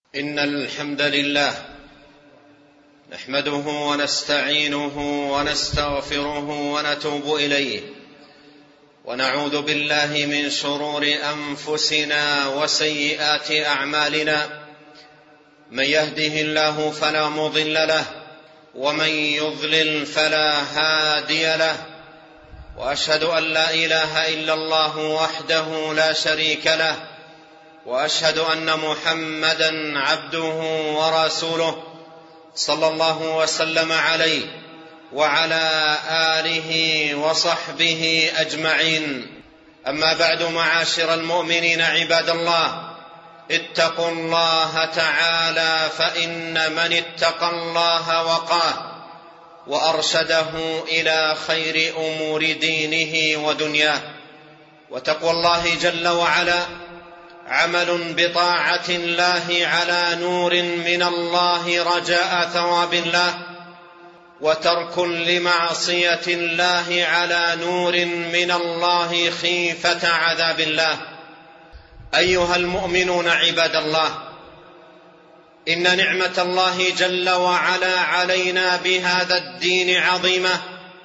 إن الحمد لله نحمده ونستعينه ونستغفره ونتوب إليه، ونعوذ بالله من شرور أنفسنا وسيئات أعمالنا. من يهده الله فلا مضل له، ومن يضلل فلا هادي له، وأشهد أن لا إله إلا الله وحده لا شريك له، وأشهد أن محمدا عبده ورسوله صلى الله وسلم عليه وعلى آله وصحبه أجمعين. أما بعد، معاشر المؤمنين عباد الله، اتقوا الله تعالى، فإن من اتقى الله وقاه وأرشده إلى خير أمور دينه ودنياه. وتقوى الله جل وعلا عمل بطاعة الله على نور من الله رجاء ثواب الله، وترك لمعصية الله على نور من الله خيفة عذاب الله. أيها المؤمنون عباد الله، إن نعمة الله جل وعلا علينا بهذا الدين عظيمة،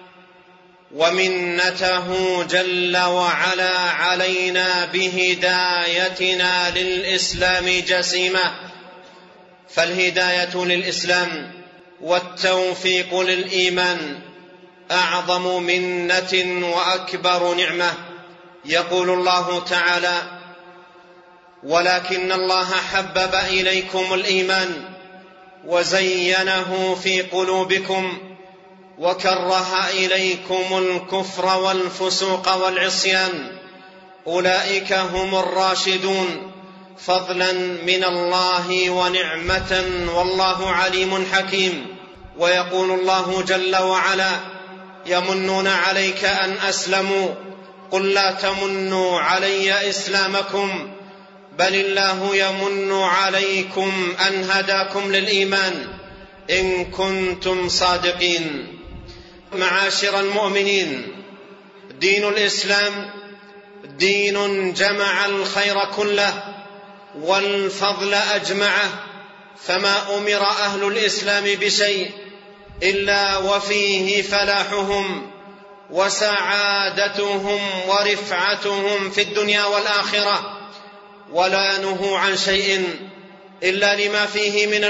ومنته جل وعلا علينا بهدايتنا للإسلام جسيمة. فالهداية للإسلام والتوفيق للإيمان أعظم منة وأكبر نعمة. يقول الله تعالى: ولكن الله حبب إليكم الإيمان وزينه في قلوبكم وكره إليكم الكفر والفسوق والعصيان، أولئك هم الراشدون، فضلا من الله ونعمة، والله عليم حكيم. ويقول الله جل وعلا: يمنون عليك أن أسلموا، قل لا تمنوا علي إسلامكم، بل الله يمن عليكم أن هداكم للإيمان إن كنتم صادقين. معاشر المؤمنين، دين الإسلام دين جمع الخير كله والفضل أجمعه، فما أمر أهل الإسلام بشيء إلا وفيه فلاحهم وسعادتهم ورفعتهم في الدنيا والآخرة، ولا نهوا عن شيء إلا لما فيه من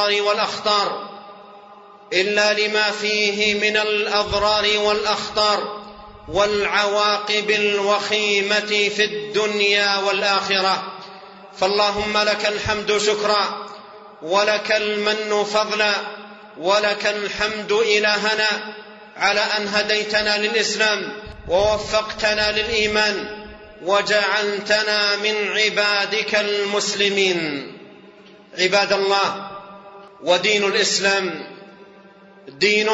الأضرار والأخطار والعواقب الوخيمة في الدنيا والآخرة. فاللهم لك الحمد شكرا، ولك المن فضلا، ولك الحمد إلهنا على أن هديتنا للإسلام ووفقتنا للإيمان وجعلتنا من عبادك المسلمين. عباد الله، ودين الإسلام دين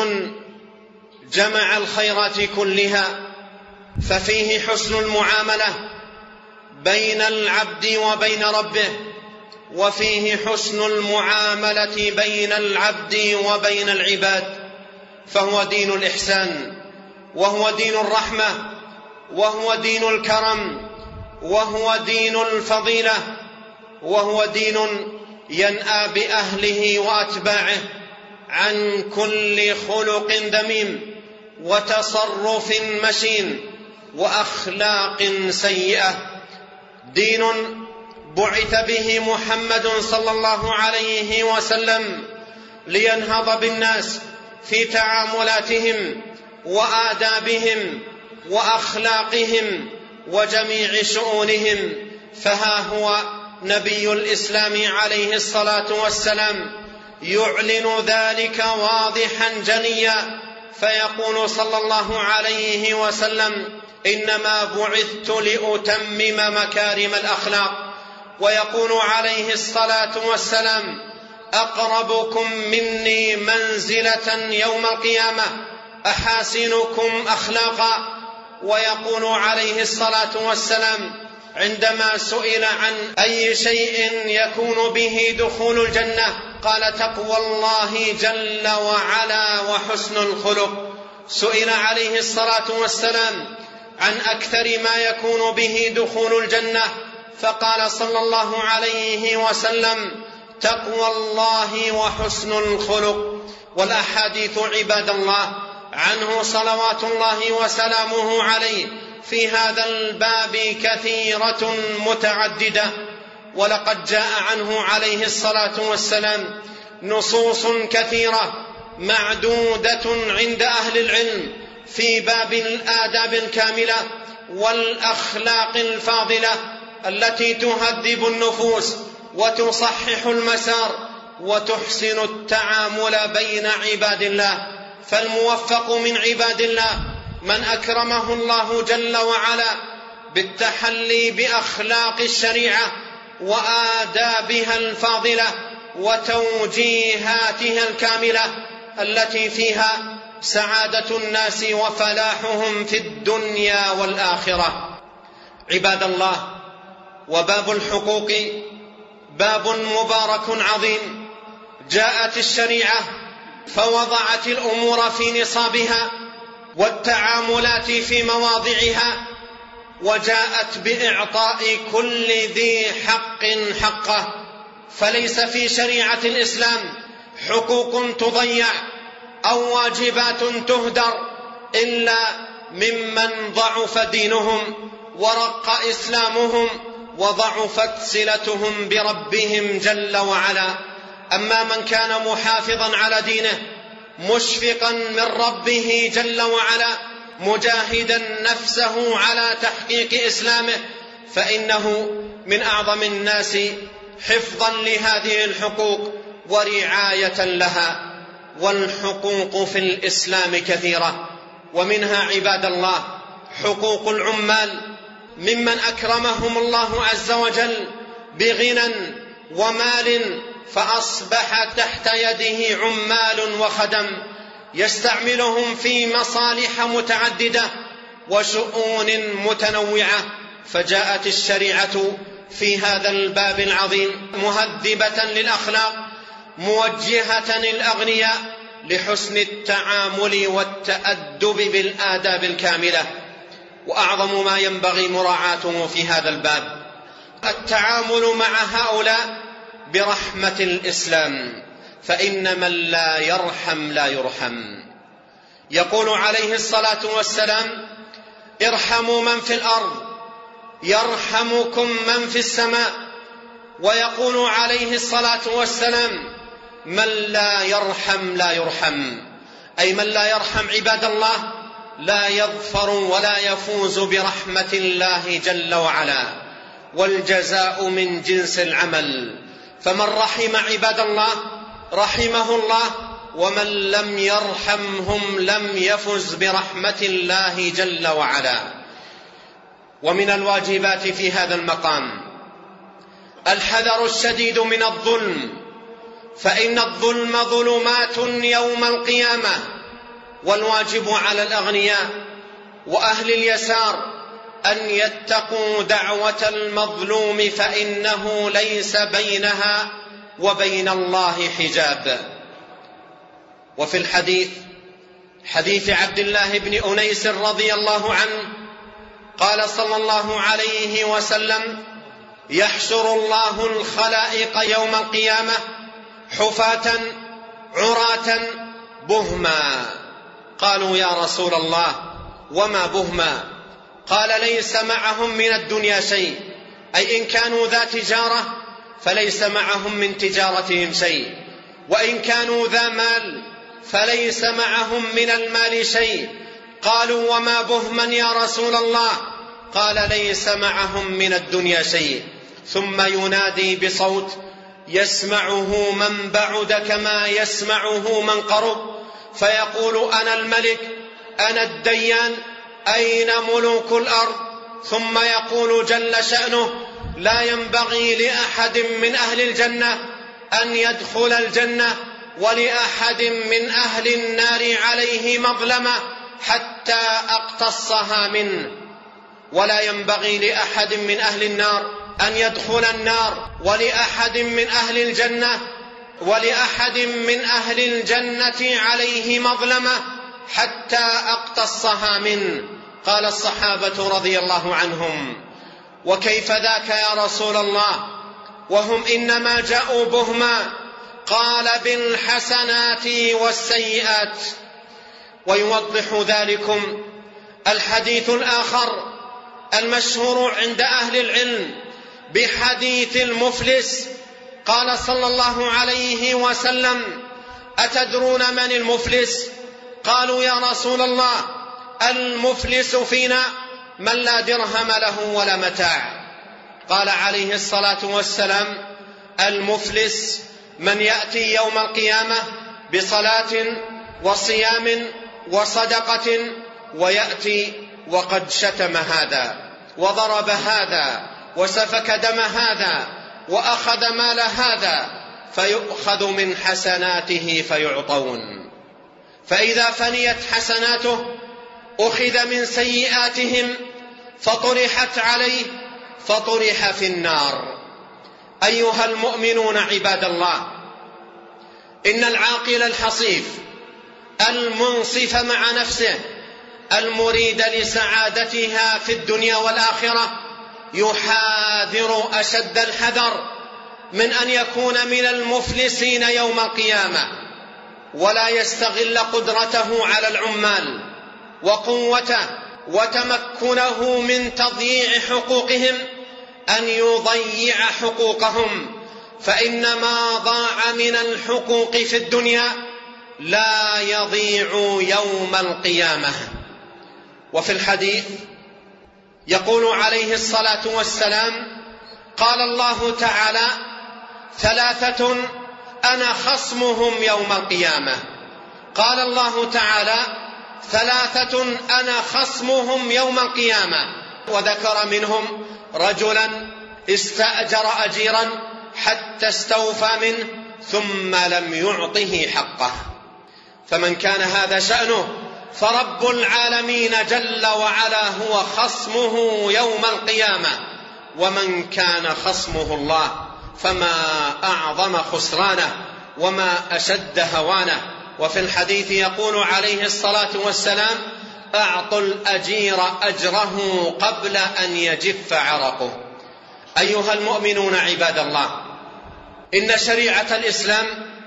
جمع الخيرات كلها، ففيه حسن المعاملة بين العبد وبين ربه، وفيه حسن المعاملة بين العبد وبين العباد، فهو دين الإحسان، وهو دين الرحمة، وهو دين الكرم، وهو دين الفضيلة، وهو دين ينأى بأهله وأتباعه عن كل خلق ذميم وتصرف مشين وأخلاق سيئة. دين بعث به محمد صلى الله عليه وسلم لينهض بالناس في تعاملاتهم وآدابهم وأخلاقهم وجميع شؤونهم. فها هو نبي الإسلام عليه الصلاة والسلام يعلن ذلك واضحا جليا، فيقول صلى الله عليه وسلم: إنما بعثت لأتمم مكارم الأخلاق. ويقول عليه الصلاة والسلام: أقربكم مني منزلة يوم القيامة أحاسنكم أخلاقا. ويقول عليه الصلاة والسلام عندما سئل عن أي شيء يكون به دخول الجنة قال: تقوى الله جل وعلا وحسن الخلق. سئل عليه الصلاة والسلام عن أكثر ما يكون به دخول الجنة فقال صلى الله عليه وسلم: تقوى الله وحسن الخلق. والأحاديث عباد الله عنه صلوات الله وسلامه عليه في هذا الباب كثيرة متعددة، ولقد جاء عنه عليه الصلاة والسلام نصوص كثيرة معدودة عند أهل العلم في باب الآداب الكاملة والأخلاق الفاضلة التي تهذب النفوس وتصحح المسار وتحسن التعامل بين عباد الله. فالموفق من عباد الله من أكرمه الله جل وعلا بالتحلي بأخلاق الشريعة وآدابها الفاضلة وتوجيهاتها الكاملة التي فيها سعادة الناس وفلاحهم في الدنيا والآخرة. عباد الله، وباب الحقوق باب مبارك عظيم. جاءت الشريعة فوضعت الأمور في نصابها والتعاملات في مواضعها، وجاءت بإعطاء كل ذي حق حقه، فليس في شريعة الإسلام حقوق تضيع أو واجبات تهدر إلا ممن ضعف دينهم ورق إسلامهم وضعفت صلتهم بربهم جل وعلا. أما من كان محافظا على دينه مشفقا من ربه جل وعلا مجاهدا نفسه على تحقيق إسلامه فإنه من أعظم الناس حفظا لهذه الحقوق ورعاية لها. والحقوق في الإسلام كثيرة، ومنها عباد الله حقوق العمال ممن أكرمهم الله عز وجل بغنى ومال فأصبح تحت يده عمال وخدم يستعملهم في مصالح متعددة وشؤون متنوعة. فجاءت الشريعة في هذا الباب العظيم مهذبة للأخلاق موجهة للأغنياء لحسن التعامل والتأدب بالآداب الكاملة. وأعظم ما ينبغي مراعاته في هذا الباب التعامل مع هؤلاء برحمة الإسلام، فإن من لا يرحم لا يرحم. يقول عليه الصلاة والسلام: ارحموا من في الأرض يرحمكم من في السماء. ويقول عليه الصلاة والسلام: من لا يرحم لا يرحم، أي من لا يرحم عباد الله لا يظفر ولا يفوز برحمة الله جل وعلا، والجزاء من جنس العمل. فمن رحم عباد الله رحمه الله، ومن لم يرحمهم لم يفز برحمة الله جل وعلا. ومن الواجبات في هذا المقام الحذر الشديد من الظلم، فإن الظلم ظلمات يوم القيامة. والواجب على الأغنياء وأهل اليسار أن يتقوا دعوة المظلوم، فإنه ليس بينها وبين الله حجاب. وفي حديث عبد الله بن أنيس رضي الله عنه قال صلى الله عليه وسلم: يحشر الله الخلائق يوم القيامة حفاة عراة بهما. قالوا: يا رسول الله وما بهما؟ قال: ليس معهم من الدنيا شيء، أي إن كانوا ذا تجارة فليس معهم من تجارتهم شيء، وإن كانوا ذا مال فليس معهم من المال شيء. قالوا: وما بهما يا رسول الله؟ قال: ليس معهم من الدنيا شيء. ثم ينادي بصوت يسمعه من بعد كما يسمعه من قرب، فيقول: أنا الملك أنا الديان أين ملوك الأرض؟ ثم يقول جل شأنه: لا ينبغي لأحد من أهل الجنة أن يدخل الجنة، ولأحد من أهل النار عليه مظلمة حتى أقتصها منه، ولا ينبغي لأحد من أهل النار أن يدخل النار، ولأحد من أهل الجنة عليه مظلمة حتى أقتصها منه. قال الصحابة رضي الله عنهم: وكيف ذاك يا رسول الله؟ وهم إنما جاءوا بهما، قال بالحسنات والسيئات. ويوضح ذلكم الحديث الآخر المشهور عند أهل العلم بحديث المفلس. قال صلى الله عليه وسلم: أتدرون من المفلس؟ قالوا: يا رسول الله، المفلس فينا من لا درهم له ولا متاع. قال عليه الصلاة والسلام: المفلس من يأتي يوم القيامة بصلاة وصيام وصدقة، ويأتي وقد شتم هذا وضرب هذا وسفك دم هذا وأخذ مال هذا، فيؤخذ من حسناته فيعطون، فإذا فنيت حسناته أخذ من سيئاتهم فطرحت عليه فطرح في النار. أيها المؤمنون عباد الله، إن العاقل الحصيف المنصف مع نفسه المريد لسعادتها في الدنيا والآخرة يحاذر أشد الحذر من أن يكون من المفلسين يوم القيامة، ولا يستغل قدرته على العمال وقوته وتمكنه من تضييع حقوقهم أن يضيع حقوقهم، فإن ما ضاع من الحقوق في الدنيا لا يضيع يوم القيامة. وفي الحديث يقول عليه الصلاة والسلام: قال الله تعالى: ثلاثة أنا خصمهم يوم القيامة. قال الله تعالى: ثلاثة أنا خصمهم يوم القيامة، وذكر منهم رجلا استأجر أجيرا حتى استوفى منه ثم لم يعطه حقه. فمن كان هذا شأنه فرب العالمين جل وعلا هو خصمه يوم القيامة، ومن كان خصمه الله فما أعظم خسرانه وما أشد هوانه. وفي الحديث يقول عليه الصلاة والسلام: أعطوا الأجير أجره قبل أن يجف عرقه. أيها المؤمنون عباد الله، إن شريعة الإسلام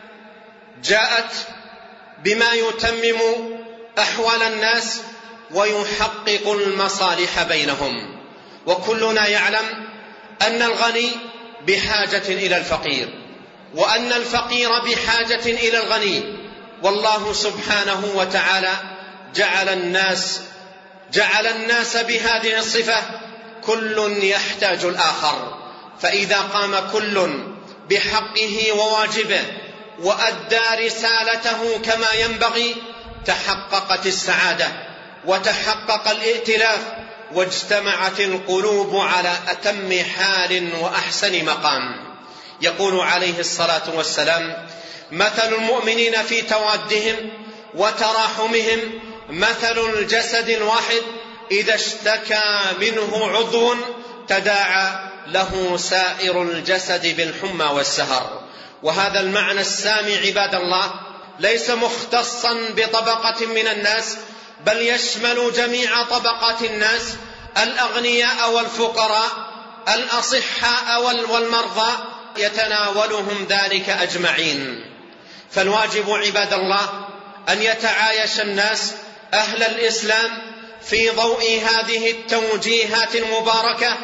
جاءت بما يتمم أحوال الناس ويحقق المصالح بينهم، وكلنا يعلم أن الغني بحاجة إلى الفقير، وأن الفقير بحاجة إلى الغني، والله سبحانه وتعالى جعل الناس بهذه الصفة كل يحتاج الآخر، فإذا قام كل بحقه وواجبه وأدى رسالته كما ينبغي تحققت السعادة وتحقق الائتلاف واجتمعت القلوب على أتم حال وأحسن مقام. يقول عليه الصلاة والسلام: مثل المؤمنين في توادهم وتراحمهم مثل الجسد الواحد إذا اشتكى منه عضو تداعى له سائر الجسد بالحمى والسهر. وهذا المعنى السامي عباد الله ليس مختصا بطبقة من الناس، بل يشمل جميع طبقات الناس، الأغنياء والفقراء، الأصحاء والمرضى، يتناولهم ذلك أجمعين. فالواجب عباد الله أن يتعايش الناس أهل الإسلام في ضوء هذه التوجيهات المباركة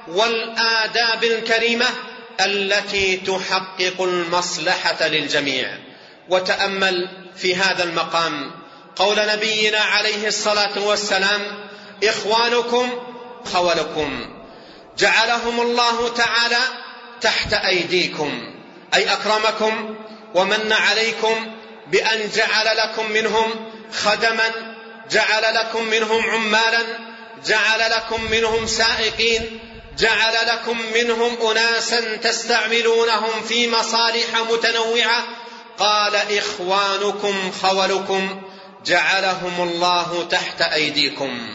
والآداب الكريمة التي تحقق المصلحة للجميع. وتأمل في هذا المقام قول نبينا عليه الصلاة والسلام: إخوانكم خولكم، جعلهم الله تعالى تحت أيديكم، أي أكرمكم ومن عليكم بأن جعل لكم منهم خدما، جعل لكم منهم عمالا، جعل لكم منهم سائقين، جعل لكم منهم أناسا تستعملونهم في مصالح متنوعة. قال: إخوانكم خولكم، جعلهم الله تحت أيديكم،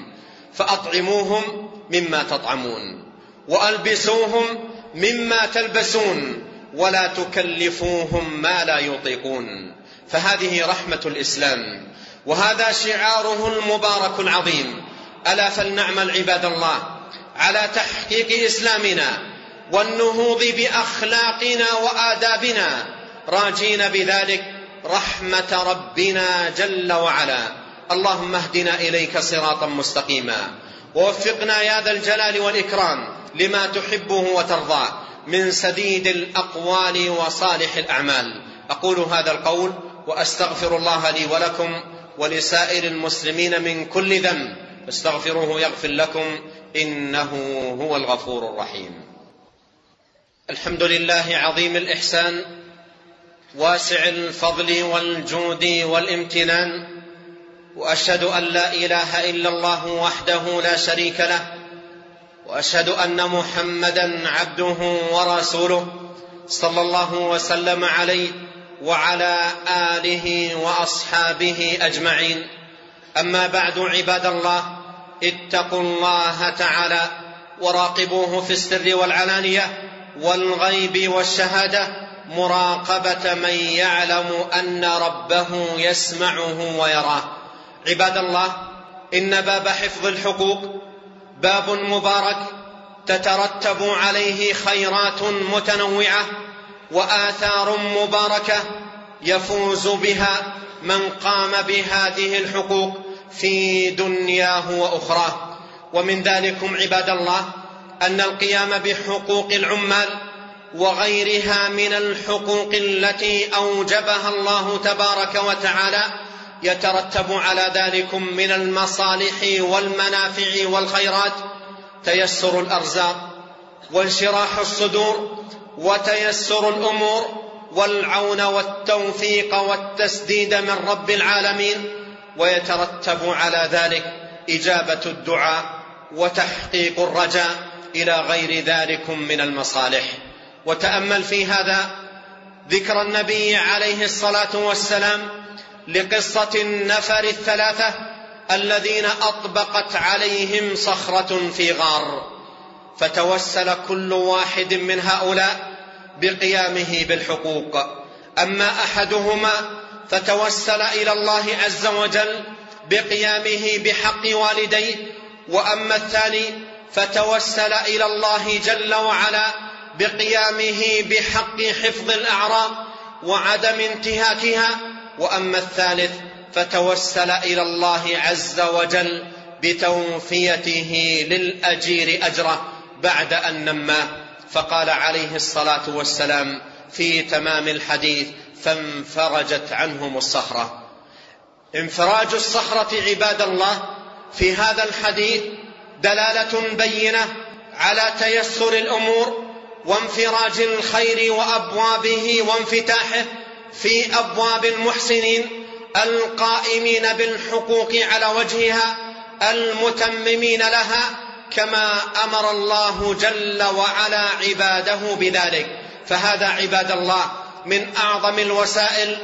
فأطعموهم مما تطعمون وألبسوهم مما تلبسون ولا تكلفوهم ما لا يطيقون. فهذه رحمة الإسلام، وهذا شعاره المبارك العظيم. ألا فلنعمل عباد الله على تحقيق إسلامنا والنهوض بأخلاقنا وآدابنا، راجين بذلك رحمة ربنا جل وعلا. اللهم اهدنا إليك صراطا مستقيما، ووفقنا يا ذا الجلال والإكرام لما تحبه وترضى من سديد الأقوال وصالح الأعمال. أقول هذا القول وأستغفر الله لي ولكم ولسائر المسلمين من كل ذنب، فاستغفروه يغفر لكم، إنه هو الغفور الرحيم. الحمد لله عظيم الإحسان، واسع الفضل والجود والامتنان، وأشهد أن لا إله إلا الله وحده لا شريك له، وأشهد أن محمدا عبده ورسوله صلى الله وسلم عليه وعلى آله وأصحابه أجمعين. أما بعد، عباد الله، اتقوا الله تعالى وراقبوه في السر والعلانية والغيب والشهادة مراقبة من يعلم أن ربه يسمعه ويراه. عباد الله، إن باب حفظ الحقوق باب مبارك تترتب عليه خيرات متنوعة وآثار مباركة يفوز بها من قام بهذه الحقوق في دنياه وأخراه. ومن ذلكم عباد الله أن القيام بحقوق العمال وغيرها من الحقوق التي أوجبها الله تبارك وتعالى يترتب على ذلكم من المصالح والمنافع والخيرات تيسر الأرزاق وانشراح الصدور وتيسر الأمور والعون والتوفيق والتسديد من رب العالمين، ويترتب على ذلك إجابة الدعاء وتحقيق الرجاء إلى غير ذلكم من المصالح. وتأمل في هذا ذكر النبي عليه الصلاة والسلام لقصة النفر الثلاثة الذين أطبقت عليهم صخرة في غار، فتوسل كل واحد من هؤلاء بقيامه بالحقوق. أما أحدهما فتوسل إلى الله عز وجل بقيامه بحق والديه، وأما الثاني فتوسل إلى الله جل وعلا بقيامه بحق حفظ الأعراض وعدم انتهاكها، وأما الثالث فتوسل إلى الله عز وجل بتوفيته للأجير أجره بعد أن نماه. فقال عليه الصلاة والسلام في تمام الحديث: فانفرجت عنهم الصخرة. انفراج الصخرة عباد الله في هذا الحديث دلالة بينة على تيسر الأمور وانفراج الخير وأبوابه وانفتاحه في أبواب المحسنين القائمين بالحقوق على وجهها المتممين لها، كما أمر الله جل وعلا عباده بذلك. فهذا عباد الله من أعظم الوسائل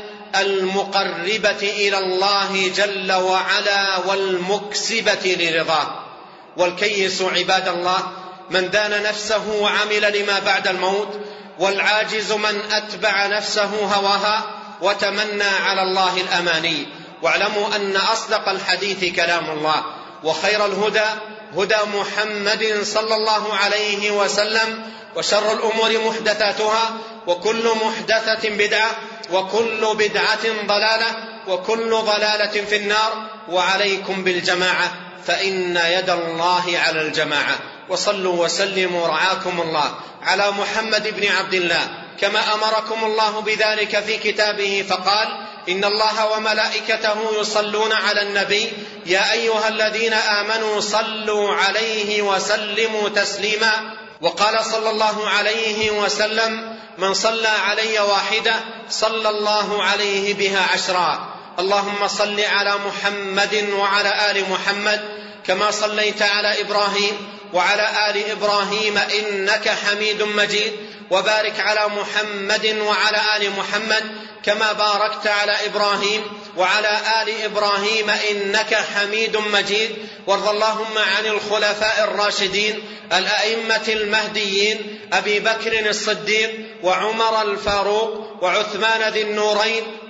المقربة إلى الله جل وعلا والمكسبة لرضاه. والكيس عباد الله من دان نفسه وعمل لما بعد الموت، والعاجز من أتبع نفسه هواها وتمنى على الله الأماني. واعلموا أن أصدق الحديث كلام الله، وخير الهدى هدى محمد صلى الله عليه وسلم، وشر الأمور محدثاتها، وكل محدثة بدعة، وكل بدعة ضلالة، وكل ضلالة في النار. وعليكم بالجماعة فإن يد الله على الجماعة. وصلوا وسلموا رعاكم الله على محمد بن عبد الله كما أمركم الله بذلك في كتابه، فقال: إن الله وملائكته يصلون على النبي يا أيها الذين آمنوا صلوا عليه وسلموا تسليما. وقال صلى الله عليه وسلم: من صلى علي واحدة صلى الله عليه بها 10. اللهم صل على محمد وعلى آل محمد كما صليت على إبراهيم وعلى آل إبراهيم إنك حميد مجيد، وبارك على محمد وعلى آل محمد كما باركت على إبراهيم وعلى آل إبراهيم إنك حميد مجيد. وارض اللهم عن الخلفاء الراشدين الأئمة المهديين أبي بكر الصديق وعمر الفاروق وعثمان ذي النورين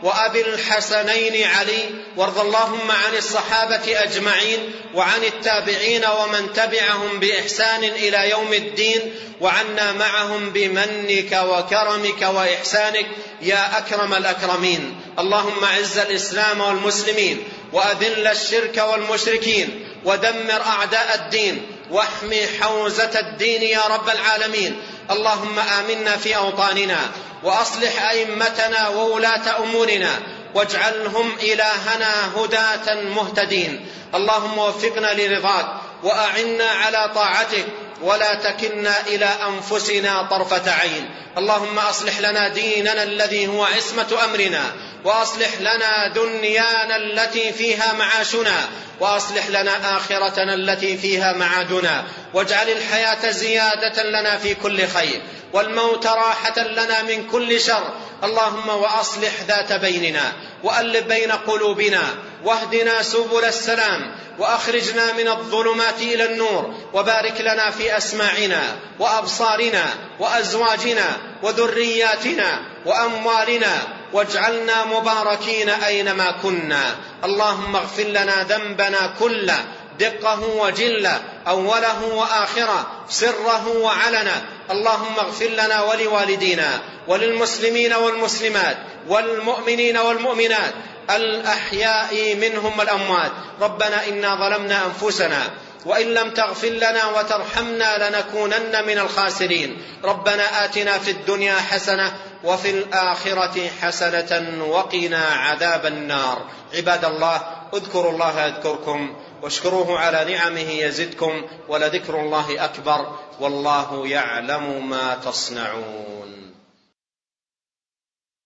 وأبي الحسنين علي، وارض اللهم عن الصحابة أجمعين وعن التابعين ومن تبعهم بإحسان إلى يوم الدين، وعنا معهم بمنك وكرمك وإحسانك يا أكرم الأكرمين. اللهم أعز الإسلام والمسلمين وأذل الشرك والمشركين ودمر أعداء الدين واحمي حوزة الدين يا رب العالمين. اللهم آمنا في أوطاننا وأصلح أئمتنا وولاة أمورنا واجعلهم إلهنا هداة مهتدين. اللهم وفقنا لرضاك وأعنا على طاعتك ولا تكلنا إلى أنفسنا طرفة عين. اللهم أصلح لنا ديننا الذي هو عصمة أمرنا، وأصلح لنا دنيانا التي فيها معاشنا، وأصلح لنا آخرتنا التي فيها معادنا، واجعل الحياة زيادة لنا في كل خير والموت راحة لنا من كل شر. اللهم وأصلح ذات بيننا وألف بين قلوبنا واهدنا سبل السلام وأخرجنا من الظلمات إلى النور، وبارك لنا في أسماعنا وأبصارنا وأزواجنا وذرياتنا وأموالنا، واجعلنا مباركين أينما كنا. اللهم اغفر لنا ذنبنا كله، دقه وجله، أوله وآخره، سره وعلنا. اللهم اغفر لنا ولوالدينا وللمسلمين والمسلمات والمؤمنين والمؤمنات الأحياء منهم والأموات. ربنا إنا ظلمنا أنفسنا وإن لم تغفر لنا وترحمنا لنكونن من الخاسرين. ربنا آتنا في الدنيا حسنة وفي الآخرة حسنة وقنا عذاب النار. عباد الله، اذكروا الله يذكركم واشكروه على نعمه يزدكم، ولذكر الله أكبر، والله يعلم ما تصنعون.